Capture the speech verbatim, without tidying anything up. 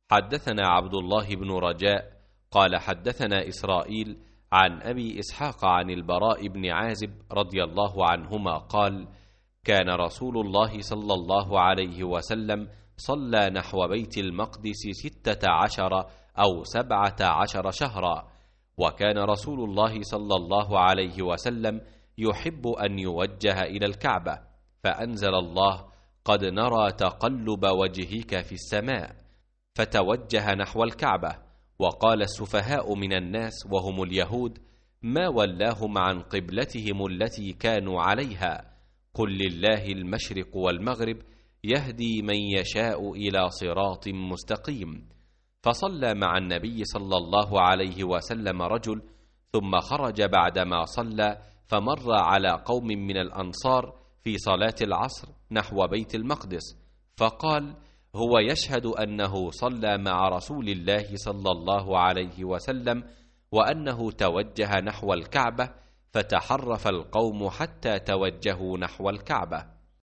حدثنا عبد الله بن رجاء قال حدثنا إسرائيل عن أبي إسحاق عن البراء بن عازب رضي الله عنهما قال: كان رسول الله صلى الله عليه وسلم صلى نحو بيت المقدس ستة عشر أو سبعة عشر شهرا، وكان رسول الله صلى الله عليه وسلم يحب أن يوجه إلى الكعبة، فأنزل الله: قد نرى تقلب وجهك في السماء، فتوجه نحو الكعبة. وقال السفهاء من الناس وهم اليهود: ما ولاهم عن قبلتهم التي كانوا عليها، قل لله المشرق والمغرب يهدي من يشاء إلى صراط مستقيم. فصلى مع النبي صلى الله عليه وسلم رجل، ثم خرج بعدما صلى فمر على قوم من الأنصار في صلاة العصر نحو بيت المقدس، فقال: هو يشهد أنه صلى مع رسول الله صلى الله عليه وسلم وأنه توجه نحو الكعبة، فتحرف القوم حتى توجهوا نحو الكعبة.